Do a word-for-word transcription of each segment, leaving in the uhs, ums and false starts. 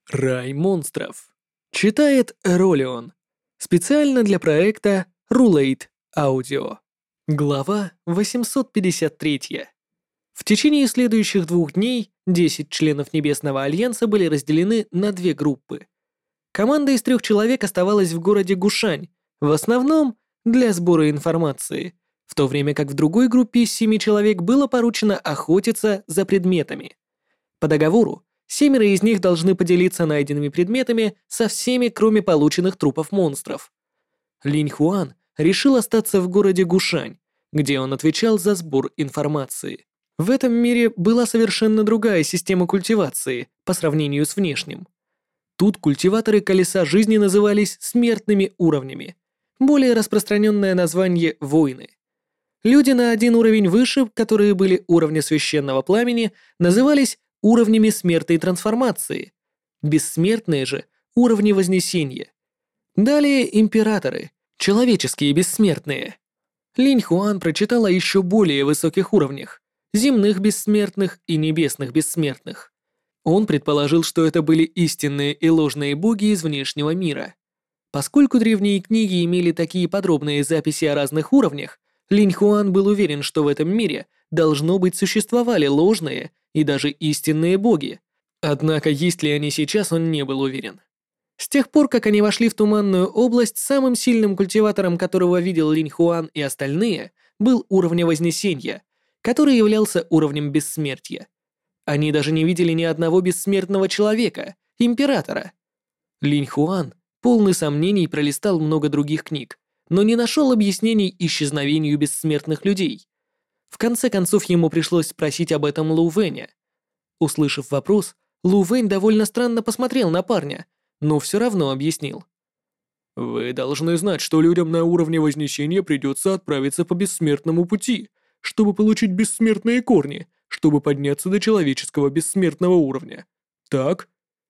Рай монстров. Читает Ролион. Специально для проекта Rulate Audio. Глава восемьсот пятьдесят три. В течение следующих двух дней десять членов Небесного Альянса были разделены на две группы. Команда из трех человек оставалась в городе Гушань, в основном для сбора информации, в то время как в другой группе из семи человек было поручено охотиться за предметами. По договору, семеро из них должны поделиться найденными предметами со всеми, кроме полученных трупов монстров. Линь Хуан решил остаться в городе Гушань, где он отвечал за сбор информации. В этом мире была совершенно другая система культивации по сравнению с внешним. Тут культиваторы колеса жизни назывались смертными уровнями. Более распространенное название — воины. Люди на один уровень выше, которые были уровня священного пламени, назывались уровнями смертной трансформации. Бессмертные же — уровни вознесения. Далее императоры, человеческие бессмертные. Линь Хуан прочитал о еще более высоких уровнях — земных бессмертных и небесных бессмертных. Он предположил, что это были истинные и ложные боги из внешнего мира. Поскольку древние книги имели такие подробные записи о разных уровнях, Линь Хуан был уверен, что в этом мире должно быть существовали ложные и даже истинные боги. Однако есть ли они сейчас, он не был уверен. С тех пор, как они вошли в Туманную область, самым сильным культиватором, которого видел Линь Хуан и остальные, был уровня Вознесения, который являлся уровнем бессмертия. Они даже не видели ни одного бессмертного человека, императора. Линь Хуан, полный сомнений, пролистал много других книг, но не нашел объяснений исчезновению бессмертных людей. В конце концов, ему пришлось спросить об этом Лу Вэня. Услышав вопрос, Лу Вэнь довольно странно посмотрел на парня, но все равно объяснил. «Вы должны знать, что людям на уровне Вознесения придется отправиться по бессмертному пути, чтобы получить бессмертные корни, чтобы подняться до человеческого бессмертного уровня. Так?»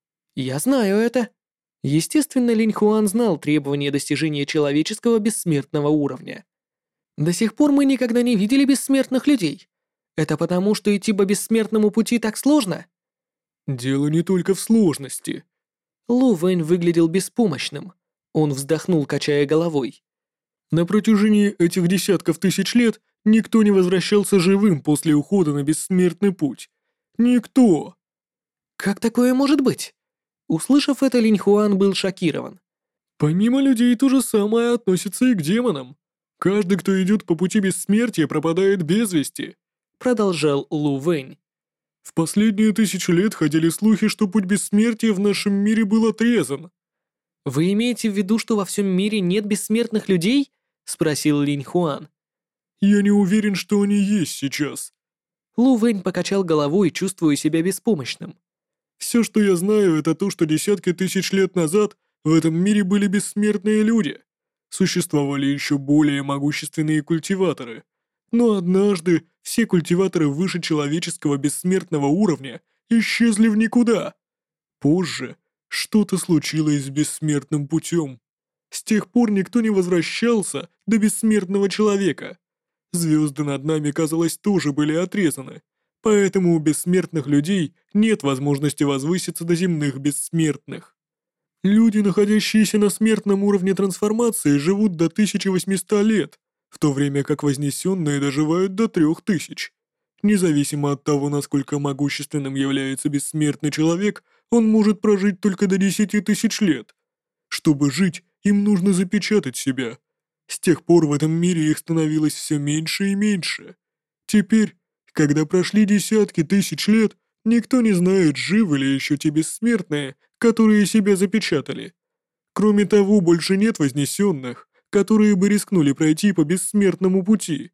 «Я знаю это». Естественно, Линь Хуан знал требования достижения человеческого бессмертного уровня. До сих пор мы никогда не видели бессмертных людей. Это потому, что идти по бессмертному пути так сложно? Дело не только в сложности. Лу Вэнь выглядел беспомощным. Он вздохнул, качая головой. На протяжении этих десятков тысяч лет никто не возвращался живым после ухода на бессмертный путь. Никто. Как такое может быть? Услышав это, Линь Хуан был шокирован. Помимо людей, то же самое относится и к демонам. Каждый, кто идет по пути бессмертия, пропадает без вести, продолжал Лу Вэнь. В последние тысячи лет ходили слухи, что путь бессмертия в нашем мире был отрезан. Вы имеете в виду, что во всем мире нет бессмертных людей? Спросил Линь Хуан. Я не уверен, что они есть сейчас. Лу Вэнь покачал головой, чувствуя себя беспомощным. Все, что я знаю, это то, что десятки тысяч лет назад в этом мире были бессмертные люди. Существовали еще более могущественные культиваторы. Но однажды все культиваторы выше человеческого бессмертного уровня исчезли в никуда. Позже что-то случилось с бессмертным путем. С тех пор никто не возвращался до бессмертного человека. Звезды над нами, казалось, тоже были отрезаны. Поэтому у бессмертных людей нет возможности возвыситься до земных бессмертных. Люди, находящиеся на смертном уровне трансформации, живут до тысячи восьмисот лет, в то время как вознесенные доживают до трех тысяч. Независимо от того, насколько могущественным является бессмертный человек, он может прожить только до десяти тысяч лет. Чтобы жить, им нужно запечатать себя. С тех пор в этом мире их становилось все меньше и меньше. Теперь, когда прошли десятки тысяч лет, никто не знает, живы ли еще те бессмертные, которые себя запечатали. Кроме того, больше нет вознесенных, которые бы рискнули пройти по бессмертному пути.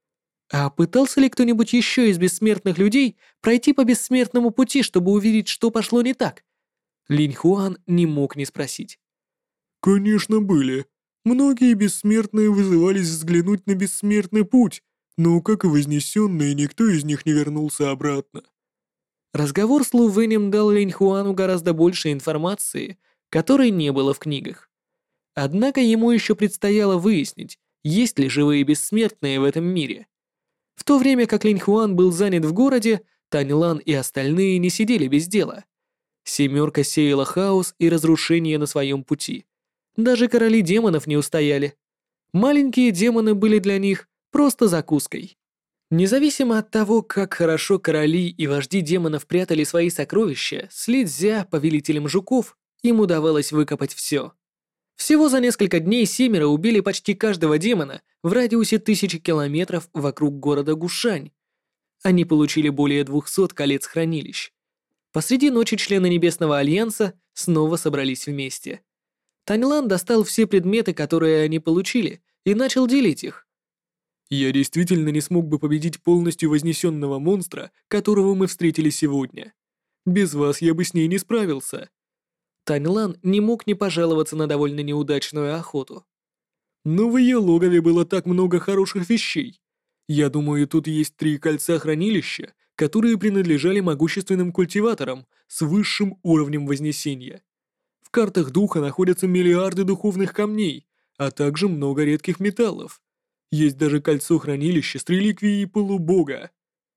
А пытался ли кто-нибудь еще из бессмертных людей пройти по бессмертному пути, чтобы увидеть, что пошло не так? Линь Хуан не мог не спросить. Конечно, были. Многие бессмертные вызывались взглянуть на бессмертный путь, но, как и вознесенные, никто из них не вернулся обратно. Разговор с Лу Вэнем дал Линь Хуану гораздо больше информации, которой не было в книгах. Однако ему еще предстояло выяснить, есть ли живые бессмертные в этом мире. В то время как Линь Хуан был занят в городе, Тань Лан и остальные не сидели без дела. Семерка сеяла хаос и разрушение на своем пути. Даже короли демонов не устояли. Маленькие демоны были для них просто закуской. Независимо от того, как хорошо короли и вожди демонов прятали свои сокровища, с Ли Цзя, повелителем жуков, им удавалось выкопать все. Всего за несколько дней семеро убили почти каждого демона в радиусе тысячи километров вокруг города Гушань. Они получили более двухсот колец хранилищ. Посреди ночи члены Небесного Альянса снова собрались вместе. Таньлан достал все предметы, которые они получили, и начал делить их. «Я действительно не смог бы победить полностью вознесенного монстра, которого мы встретили сегодня. Без вас я бы с ней не справился». Таньлан не мог не пожаловаться на довольно неудачную охоту. «Но в ее логове было так много хороших вещей. Я думаю, тут есть три кольца хранилища, которые принадлежали могущественным культиваторам с высшим уровнем вознесения. В картах духа находятся миллиарды духовных камней, а также много редких металлов. Есть даже кольцо-хранилище с реликвией полубога».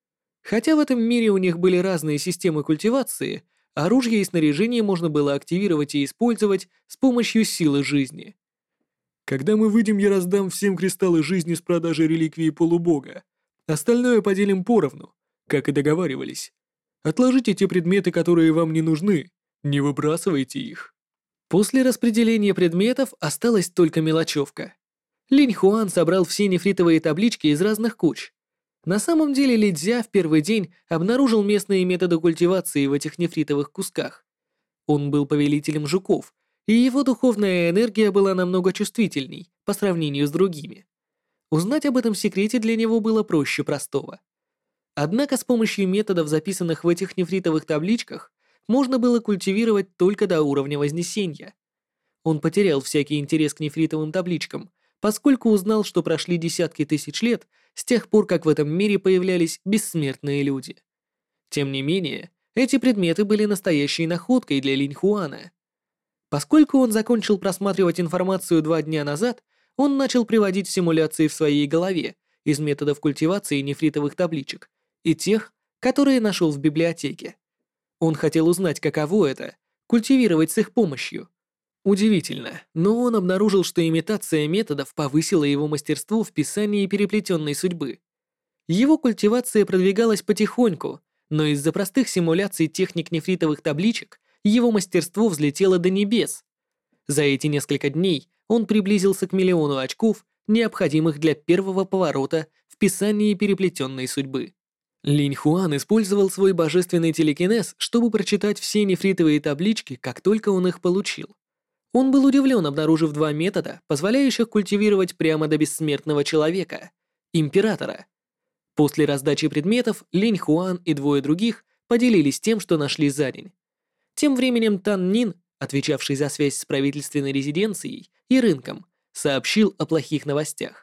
Хотя в этом мире у них были разные системы культивации, оружие и снаряжение можно было активировать и использовать с помощью силы жизни. «Когда мы выйдем, я раздам всем кристаллы жизни с продажи реликвии полубога. Остальное поделим поровну, как и договаривались. Отложите те предметы, которые вам не нужны, не выбрасывайте их». После распределения предметов осталась только мелочевка. Линь Хуан собрал все нефритовые таблички из разных куч. На самом деле Ли Цзя в первый день обнаружил местные методы культивации в этих нефритовых кусках. Он был повелителем жуков, и его духовная энергия была намного чувствительней по сравнению с другими. Узнать об этом секрете для него было проще простого. Однако с помощью методов, записанных в этих нефритовых табличках, можно было культивировать только до уровня Вознесения. Он потерял всякий интерес к нефритовым табличкам, поскольку узнал, что прошли десятки тысяч лет с тех пор, как в этом мире появлялись бессмертные люди. Тем не менее, эти предметы были настоящей находкой для Линь Хуана. Поскольку он закончил просматривать информацию два дня назад, он начал приводить симуляции в своей голове из методов культивации нефритовых табличек и тех, которые нашел в библиотеке. Он хотел узнать, каково это — культивировать с их помощью. Удивительно, но он обнаружил, что имитация методов повысила его мастерство в писании переплетенной судьбы. Его культивация продвигалась потихоньку, но из-за простых симуляций техник нефритовых табличек его мастерство взлетело до небес. За эти несколько дней он приблизился к миллиону очков, необходимых для первого поворота в писании переплетенной судьбы. Линь Хуан использовал свой божественный телекинез, чтобы прочитать все нефритовые таблички, как только он их получил. Он был удивлен, обнаружив два метода, позволяющих культивировать прямо до бессмертного человека — императора. После раздачи предметов Линь Хуан и двое других поделились тем, что нашли за день. Тем временем Тан Нин, отвечавший за связь с правительственной резиденцией и рынком, сообщил о плохих новостях.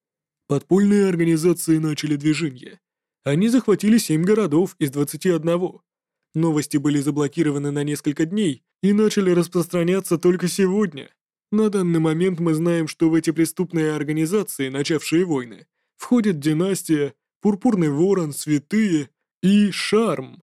Подпольные организации начали движение. Они захватили семь городов из двадцати одного. Новости были заблокированы на несколько дней и начали распространяться только сегодня. На данный момент мы знаем, что в эти преступные организации, начавшие войны, входят династия, Пурпурный Ворон, Святые и Шарм.